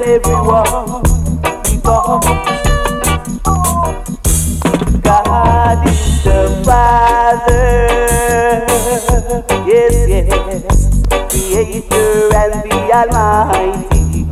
everyone, because God is the Father. Yes, yes, Creator and the Almighty.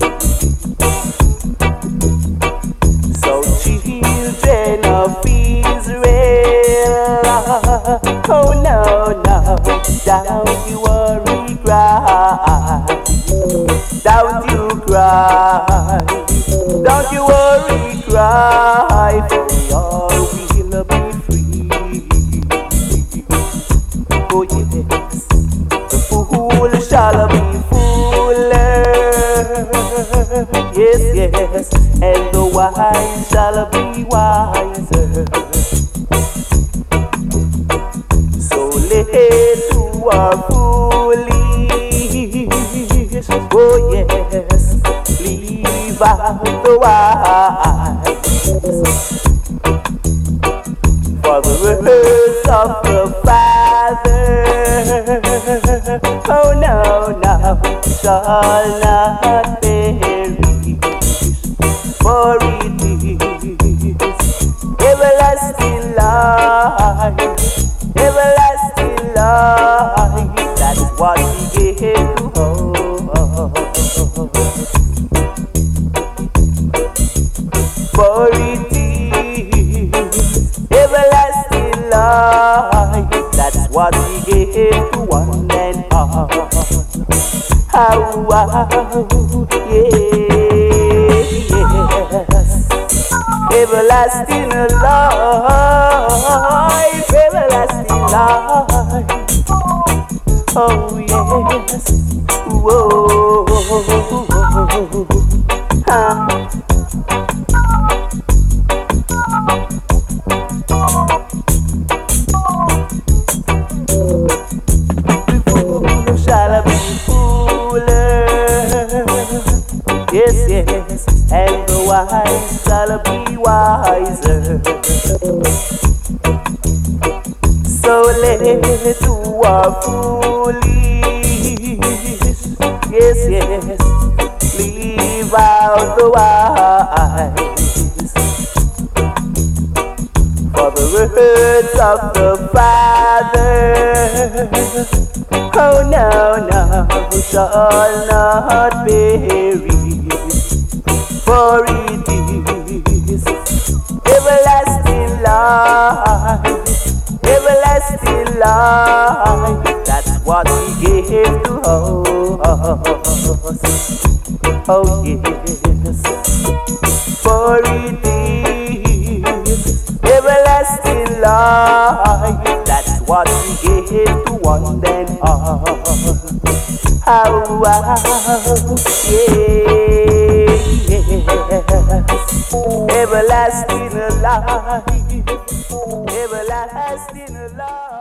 So children of Israel, oh no, no, don't you worry, cry. Don't you cry. Don't you worry, cry, for we all will be free. Oh yes, the fool shall be fuller. Yes, yes, and the wise shall be wiser. So let who are foolish, oh yes, leave out the wise. For the words of the Father, oh no, no, shall not perish, for it is everlasting life, everlasting life. That's what we get to hold. For it is everlasting life. That's what we get to one and all. How, yes. Everlasting life, everlasting life. Oh yes, whoa, shall be fuller. Yes, yes, and the wise shall be wiser. So let who are foolish, yes, yes, leave out the wise. For the words of the Father, oh no, no, shall not perish, for it is everlasting life, everlasting life. That's what we gave to us. Oh yes, for it is everlasting life. That's what we gave to one and all. How, yes, everlasting life, everlasting life.